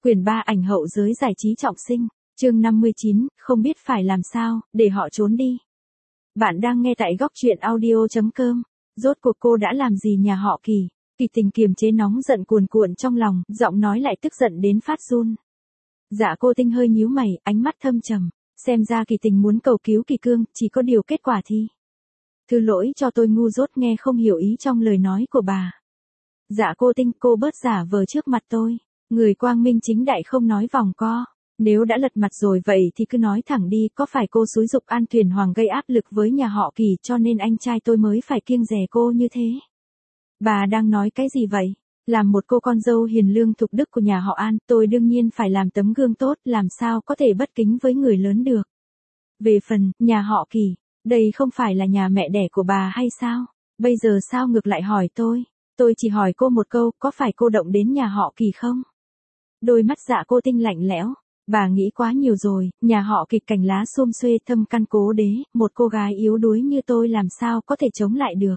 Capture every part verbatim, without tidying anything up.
Quyển ba ảnh hậu giới giải trí trọng sinh, chương năm mươi chín, không biết phải làm sao, để họ trốn đi. Bạn đang nghe tại góc truyện audio chấm com. Rốt cuộc cô đã làm gì nhà họ Kỳ? Kỳ Tình kiềm chế nóng giận cuồn cuộn trong lòng, giọng nói lại tức giận đến phát run. Dạ Cô Tinh hơi nhíu mày, ánh mắt thâm trầm. Xem ra Kỳ Tình muốn cầu cứu Kỳ Cương, chỉ có điều kết quả thì. Thứ lỗi cho tôi ngu dốt nghe không hiểu ý trong lời nói của bà. Dạ Cô Tinh, cô bớt giả vờ trước mặt tôi. Người quang minh chính đại không nói vòng co. Nếu đã lật mặt rồi vậy thì cứ nói thẳng đi, có phải cô xúi giục An Thuyền Hoàng gây áp lực với nhà họ Kỳ cho nên anh trai tôi mới phải kiêng dè cô như thế? Bà đang nói cái gì vậy? Làm một cô con dâu hiền lương thục đức của nhà họ An, tôi đương nhiên phải làm tấm gương tốt, làm sao có thể bất kính với người lớn được. Về phần, nhà họ Kỳ, đây không phải là nhà mẹ đẻ của bà hay sao? Bây giờ sao ngược lại hỏi tôi? Tôi chỉ hỏi cô một câu, có phải cô động đến nhà họ Kỳ không? Đôi mắt Dạ Cô Tinh lạnh lẽo. Bà nghĩ quá nhiều rồi, nhà họ Kỳ cành lá xum xuê thâm căn cố đế, một cô gái yếu đuối như tôi làm sao có thể chống lại được.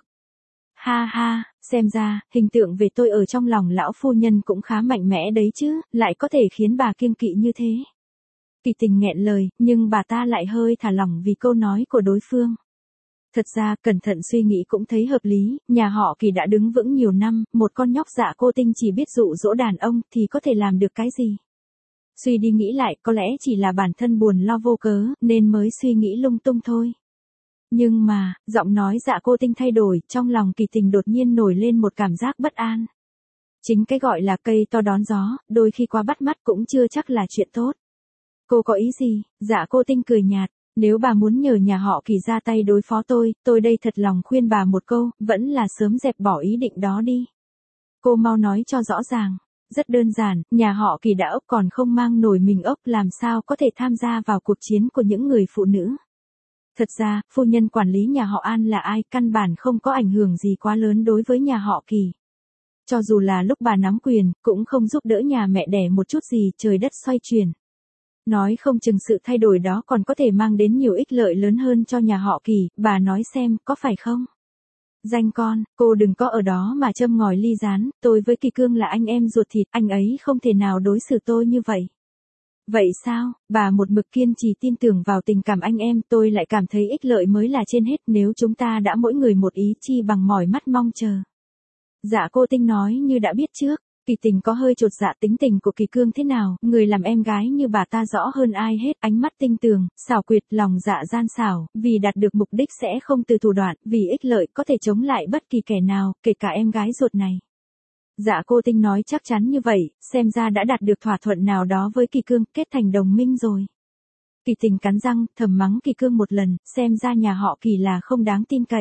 Ha ha, xem ra, hình tượng về tôi ở trong lòng lão phu nhân cũng khá mạnh mẽ đấy chứ, lại có thể khiến bà kiêng kỵ như thế. Kỳ Tình nghẹn lời, nhưng bà ta lại hơi thả lỏng vì câu nói của đối phương. Thật ra, cẩn thận suy nghĩ cũng thấy hợp lý, nhà họ Kỳ đã đứng vững nhiều năm, một con nhóc Dạ Cô Tinh chỉ biết dụ dỗ đàn ông thì có thể làm được cái gì. Suy đi nghĩ lại, có lẽ chỉ là bản thân buồn lo vô cớ, nên mới suy nghĩ lung tung thôi. Nhưng mà, giọng nói Dạ Cô Tinh thay đổi, trong lòng Kỳ Tình đột nhiên nổi lên một cảm giác bất an. Chính cái gọi là cây to đón gió, đôi khi quá bắt mắt cũng chưa chắc là chuyện tốt. Cô có ý gì? Dạ Cô Tinh cười nhạt. Nếu bà muốn nhờ nhà họ Kỳ ra tay đối phó tôi, tôi đây thật lòng khuyên bà một câu, vẫn là sớm dẹp bỏ ý định đó đi. Cô mau nói cho rõ ràng. Rất đơn giản, nhà họ Kỳ đã ốc còn không mang nổi mình ốc, làm sao có thể tham gia vào cuộc chiến của những người phụ nữ. Thật ra, phu nhân quản lý nhà họ An là ai, căn bản không có ảnh hưởng gì quá lớn đối với nhà họ Kỳ. Cho dù là lúc bà nắm quyền, cũng không giúp đỡ nhà mẹ đẻ một chút gì, trời đất xoay chuyển. Nói không chừng sự thay đổi đó còn có thể mang đến nhiều ích lợi lớn hơn cho nhà họ Kỳ, bà nói xem, có phải không? Danh con, cô đừng có ở đó mà châm ngòi ly gián, tôi với Kỳ Cương là anh em ruột thịt, anh ấy không thể nào đối xử tôi như vậy. Vậy sao, bà một mực kiên trì tin tưởng vào tình cảm anh em, tôi lại cảm thấy ích lợi mới là trên hết, nếu chúng ta đã mỗi người một ý chi bằng mỏi mắt mong chờ. Dạ Cô Tinh nói như đã biết trước. Kỳ Tình có hơi chột dạ, tính tình của Kỳ Cương thế nào, người làm em gái như bà ta rõ hơn ai hết, ánh mắt tinh tường, xảo quyệt, lòng dạ gian xảo, vì đạt được mục đích sẽ không từ thủ đoạn, vì ích lợi có thể chống lại bất kỳ kẻ nào, kể cả em gái ruột này. Dạ Cô Tinh nói chắc chắn như vậy, xem ra đã đạt được thỏa thuận nào đó với Kỳ Cương, kết thành đồng minh rồi. Kỳ Tình cắn răng, thầm mắng Kỳ Cương một lần, xem ra nhà họ Kỳ là không đáng tin cậy.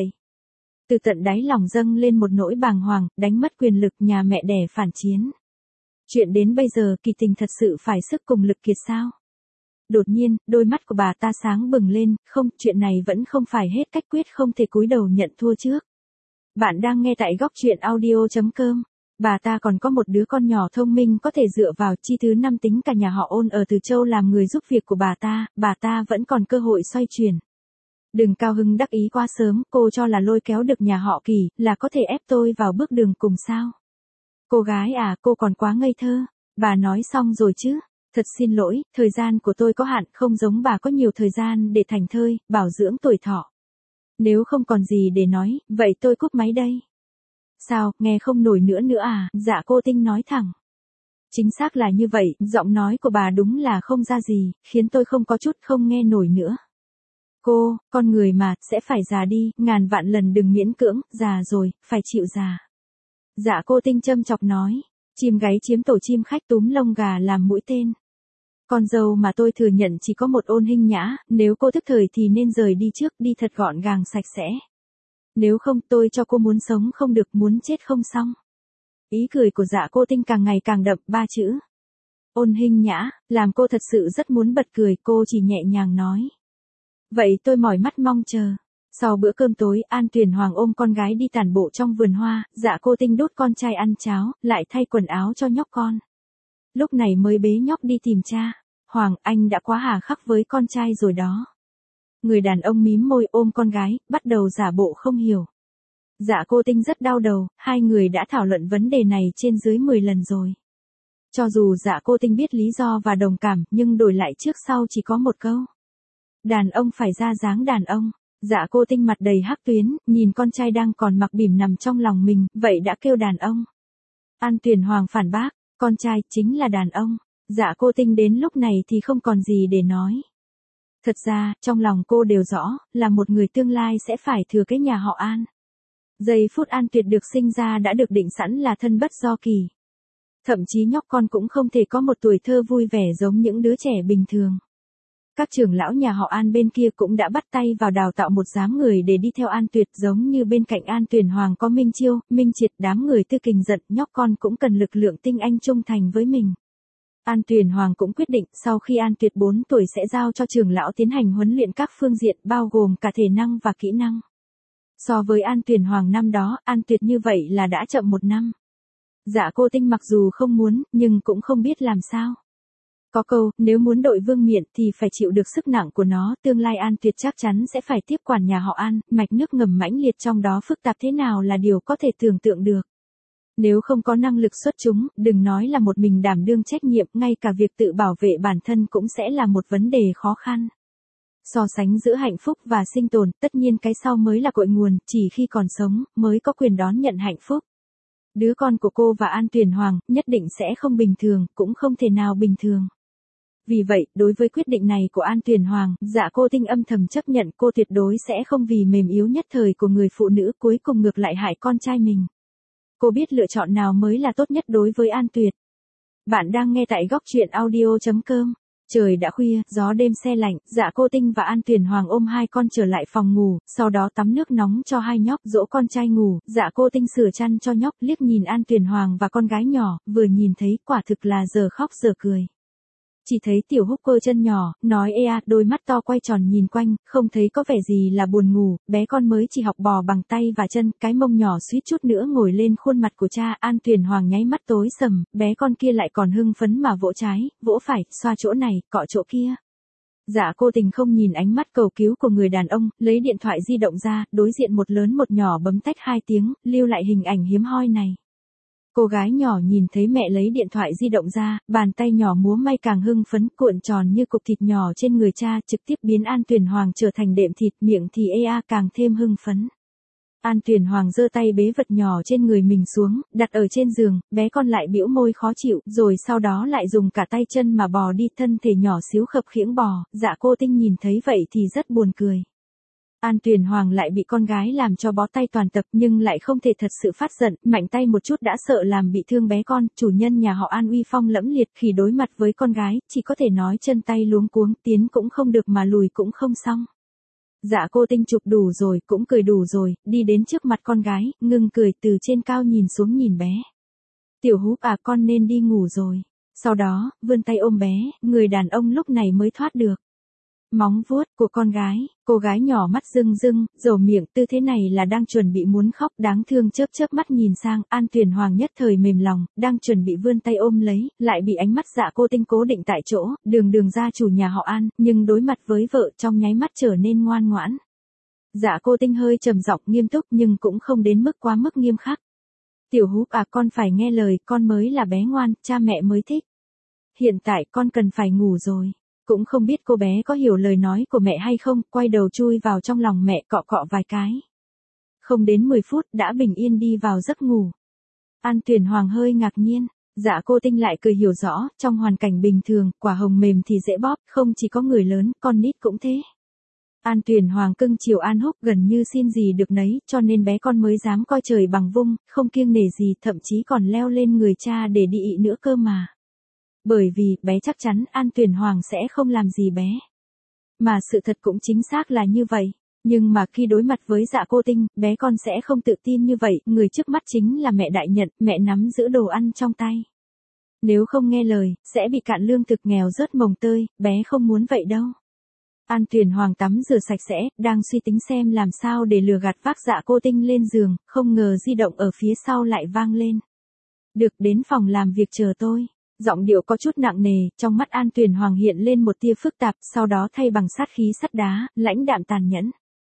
Từ tận đáy lòng dâng lên một nỗi bàng hoàng, đánh mất quyền lực, nhà mẹ đẻ phản chiến. Chuyện đến bây giờ Kỳ Tình thật sự phải sức cùng lực kiệt sao? Đột nhiên, đôi mắt của bà ta sáng bừng lên, không, chuyện này vẫn không phải hết cách, quyết không thể cúi đầu nhận thua trước. Bạn đang nghe tại góc truyện audio chấm com. Bà ta còn có một đứa con nhỏ thông minh có thể dựa vào, chi thứ năm tính cả nhà họ Ôn ở Từ Châu làm người giúp việc của bà ta, bà ta vẫn còn cơ hội xoay chuyển. Đừng cao hứng đắc ý quá sớm, cô cho là lôi kéo được nhà họ Kỳ, là có thể ép tôi vào bước đường cùng sao? Cô gái à, cô còn quá ngây thơ. Bà nói xong rồi chứ? Thật xin lỗi, thời gian của tôi có hạn, không giống bà có nhiều thời gian để thành thơi, bảo dưỡng tuổi thọ. Nếu không còn gì để nói, vậy tôi cúp máy đây. Sao, nghe không nổi nữa nữa à? Dạ Cô Tinh nói thẳng. Chính xác là như vậy, giọng nói của bà đúng là không ra gì, khiến tôi không có chút không nghe nổi nữa. Cô, con người mà, sẽ phải già đi, ngàn vạn lần đừng miễn cưỡng, già rồi, phải chịu già. Dạ Cô Tinh châm chọc nói, chim gáy chiếm tổ chim khách, túm lông gà làm mũi tên. Con dâu mà tôi thừa nhận chỉ có một Ôn Hinh Nhã, nếu cô thức thời thì nên rời đi trước, đi thật gọn gàng sạch sẽ. Nếu không tôi cho cô muốn sống không được, muốn chết không xong. Ý cười của Dạ Cô Tinh càng ngày càng đậm, ba chữ. Ôn Hinh Nhã, làm cô thật sự rất muốn bật cười, cô chỉ nhẹ nhàng nói. Vậy tôi mỏi mắt mong chờ. Sau bữa cơm tối, An Thuyền Hoàng ôm con gái đi tản bộ trong vườn hoa, Dạ Cô Tinh đút con trai ăn cháo, lại thay quần áo cho nhóc con. Lúc này mới bế nhóc đi tìm cha. Hoàng, anh đã quá hà khắc với con trai rồi đó. Người đàn ông mím môi ôm con gái, bắt đầu giả bộ không hiểu. Dạ Cô Tinh rất đau đầu, hai người đã thảo luận vấn đề này trên dưới mười lần rồi. Cho dù Dạ Cô Tinh biết lý do và đồng cảm, nhưng đổi lại trước sau chỉ có một câu. Đàn ông phải ra dáng đàn ông. Dạ Cô Tinh mặt đầy hắc tuyến, nhìn con trai đang còn mặc bỉm nằm trong lòng mình, vậy đã kêu đàn ông. An Tuyền Hoàng phản bác, con trai chính là đàn ông. Dạ Cô Tinh đến lúc này thì không còn gì để nói. Thật ra, trong lòng cô đều rõ, là một người tương lai sẽ phải thừa kế nhà họ An. Giây phút An Tuyệt được sinh ra đã được định sẵn là thân bất do kỳ. Thậm chí nhóc con cũng không thể có một tuổi thơ vui vẻ giống những đứa trẻ bình thường. Các trưởng lão nhà họ An bên kia cũng đã bắt tay vào đào tạo một đám người để đi theo An Tuyệt, giống như bên cạnh An Tuyền Hoàng có Minh Chiêu, Minh Triệt, đám người Tư Kình giận, nhóc con cũng cần lực lượng tinh anh trung thành với mình. An Tuyền Hoàng cũng quyết định sau khi An Tuyệt bốn tuổi sẽ giao cho trưởng lão tiến hành huấn luyện các phương diện bao gồm cả thể năng và kỹ năng. So với An Tuyền Hoàng năm đó, An Tuyệt như vậy là đã chậm một năm. Dạ Cô Tinh mặc dù không muốn, nhưng cũng không biết làm sao. Có câu, nếu muốn đội vương miện thì phải chịu được sức nặng của nó, tương lai An Tuyệt chắc chắn sẽ phải tiếp quản nhà họ An, mạch nước ngầm mãnh liệt trong đó phức tạp thế nào là điều có thể tưởng tượng được. Nếu không có năng lực xuất chúng, đừng nói là một mình đảm đương trách nhiệm, ngay cả việc tự bảo vệ bản thân cũng sẽ là một vấn đề khó khăn. So sánh giữa hạnh phúc và sinh tồn, tất nhiên cái sau mới là cội nguồn, chỉ khi còn sống, mới có quyền đón nhận hạnh phúc. Đứa con của cô và An Tuyền Hoàng, nhất định sẽ không bình thường, cũng không thể nào bình thường. Vì vậy, đối với quyết định này của An Tuyền Hoàng, Dạ Cô Tinh âm thầm chấp nhận cô tuyệt đối sẽ không vì mềm yếu nhất thời của người phụ nữ cuối cùng ngược lại hại con trai mình. Cô biết lựa chọn nào mới là tốt nhất đối với An Tuyệt. Bạn đang nghe tại góc truyện audio chấm com. Trời đã khuya, gió đêm se lạnh, Dạ Cô Tinh và An Tuyền Hoàng ôm hai con trở lại phòng ngủ, sau đó tắm nước nóng cho hai nhóc, dỗ con trai ngủ. Dạ Cô Tinh sửa chăn cho nhóc, liếc nhìn An Tuyền Hoàng và con gái nhỏ, vừa nhìn thấy quả thực là giờ khóc giờ cười. Chỉ thấy tiểu húc cơ chân nhỏ, nói ê a, đôi mắt to quay tròn nhìn quanh, không thấy có vẻ gì là buồn ngủ, bé con mới chỉ học bò bằng tay và chân, cái mông nhỏ suýt chút nữa ngồi lên khuôn mặt của cha. An Tuyền Hoàng nháy mắt tối sầm, bé con kia lại còn hưng phấn mà vỗ trái, vỗ phải, xoa chỗ này, cọ chỗ kia. Dạ Cô Tình không nhìn ánh mắt cầu cứu của người đàn ông, lấy điện thoại di động ra, đối diện một lớn một nhỏ bấm tách hai tiếng, lưu lại hình ảnh hiếm hoi này. Cô gái nhỏ nhìn thấy mẹ lấy điện thoại di động ra, bàn tay nhỏ múa may càng hưng phấn, cuộn tròn như cục thịt nhỏ trên người cha, trực tiếp biến An Tuyền Hoàng trở thành đệm thịt, miệng thì ê a càng thêm hưng phấn. An Tuyền Hoàng giơ tay bế vật nhỏ trên người mình xuống, đặt ở trên giường, bé con lại bĩu môi khó chịu, rồi sau đó lại dùng cả tay chân mà bò đi, thân thể nhỏ xíu khập khiễng bò. Dạ Cô Tinh nhìn thấy vậy thì rất buồn cười. An Tuyền Hoàng lại bị con gái làm cho bó tay toàn tập, nhưng lại không thể thật sự phát giận, mạnh tay một chút đã sợ làm bị thương bé con. Chủ nhân nhà họ An uy phong lẫm liệt, khi đối mặt với con gái, chỉ có thể nói chân tay luống cuống, tiến cũng không được mà lùi cũng không xong. Dạ Cô Tinh chụp đủ rồi, cũng cười đủ rồi, đi đến trước mặt con gái, ngưng cười, từ trên cao nhìn xuống nhìn bé. Tiểu Húp à, con nên đi ngủ rồi. Sau đó, vươn tay ôm bé, người đàn ông lúc này mới thoát được móng vuốt của con gái. Cô gái nhỏ mắt rưng rưng, rầu miệng, tư thế này là đang chuẩn bị muốn khóc, đáng thương chớp chớp mắt nhìn sang. An Tuyền Hoàng nhất thời mềm lòng, đang chuẩn bị vươn tay ôm lấy, lại bị ánh mắt Dạ Cô Tinh cố định tại chỗ. Đường đường gia chủ nhà họ An, nhưng đối mặt với vợ trong nháy mắt trở nên ngoan ngoãn. Dạ Cô Tinh hơi trầm giọng nghiêm túc nhưng cũng không đến mức quá mức nghiêm khắc. Tiểu Húp à, con phải nghe lời, con mới là bé ngoan, cha mẹ mới thích. Hiện tại con cần phải ngủ rồi. Cũng không biết cô bé có hiểu lời nói của mẹ hay không, quay đầu chui vào trong lòng mẹ, cọ cọ vài cái. Không đến mười phút đã bình yên đi vào giấc ngủ. An Tuyền Hoàng hơi ngạc nhiên, Dạ Cô Tinh lại cười hiểu rõ, trong hoàn cảnh bình thường, quả hồng mềm thì dễ bóp, không chỉ có người lớn, con nít cũng thế. An Tuyền Hoàng cưng chiều An Húc gần như xin gì được nấy, cho nên bé con mới dám coi trời bằng vung, không kiêng nể gì, thậm chí còn leo lên người cha để đi ị nữa cơ mà. Bởi vì, bé chắc chắn An Tuyền Hoàng sẽ không làm gì bé. Mà sự thật cũng chính xác là như vậy. Nhưng mà khi đối mặt với Dạ Cô Tinh, bé con sẽ không tự tin như vậy, người trước mắt chính là mẹ đại nhận, mẹ nắm giữ đồ ăn trong tay. Nếu không nghe lời, sẽ bị cạn lương thực, nghèo rớt mồng tơi, bé không muốn vậy đâu. An Tuyền Hoàng tắm rửa sạch sẽ, đang suy tính xem làm sao để lừa gạt vác Dạ Cô Tinh lên giường, không ngờ di động ở phía sau lại vang lên. Được, đến phòng làm việc chờ tôi. Giọng điệu có chút nặng nề, trong mắt An Tuyền Hoàng hiện lên một tia phức tạp, sau đó thay bằng sát khí sắt đá, lãnh đạm tàn nhẫn.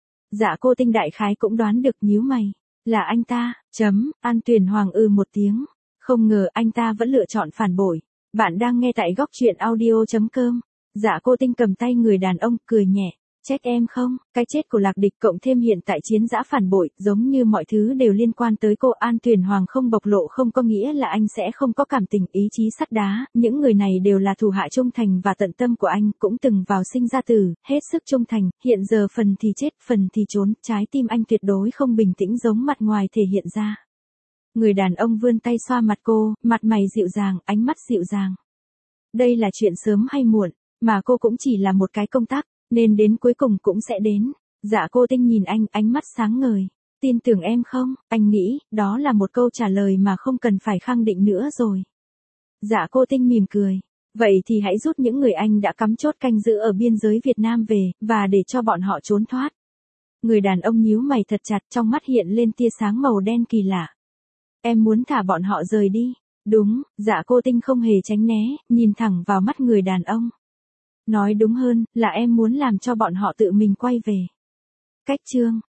Dạ Cô Tinh đại khái cũng đoán được, nhíu mày. Là anh ta, chấm, An Tuyền Hoàng ư một tiếng. Không ngờ anh ta vẫn lựa chọn phản bội. Bạn đang nghe tại góc truyện audio chấm com. Dạ Cô Tinh cầm tay người đàn ông, cười nhẹ. Trách em không, cái chết của Lạc Địch cộng thêm hiện tại chiến dã phản bội, giống như mọi thứ đều liên quan tới cô. An Tuyền Hoàng không bộc lộ không có nghĩa là anh sẽ không có cảm tình, ý chí sắt đá, những người này đều là thủ hạ trung thành và tận tâm của anh, cũng từng vào sinh ra tử, hết sức trung thành, hiện giờ phần thì chết, phần thì trốn, trái tim anh tuyệt đối không bình tĩnh giống mặt ngoài thể hiện ra. Người đàn ông vươn tay xoa mặt cô, mặt mày dịu dàng, ánh mắt dịu dàng. Đây là chuyện sớm hay muộn, mà cô cũng chỉ là một cái công tác, nên đến cuối cùng cũng sẽ đến. Dạ Cô Tinh nhìn anh, ánh mắt sáng ngời. Tin tưởng em không? Anh nghĩ, đó là một câu trả lời mà không cần phải khẳng định nữa rồi. Dạ Cô Tinh mỉm cười. Vậy thì hãy rút những người anh đã cắm chốt canh giữ ở biên giới Việt Nam về, và để cho bọn họ trốn thoát. Người đàn ông nhíu mày thật chặt, trong mắt hiện lên tia sáng màu đen kỳ lạ. Em muốn thả bọn họ rời đi. Đúng, Dạ Cô Tinh không hề tránh né, nhìn thẳng vào mắt người đàn ông. Nói đúng hơn, là em muốn làm cho bọn họ tự mình quay về. Cách chương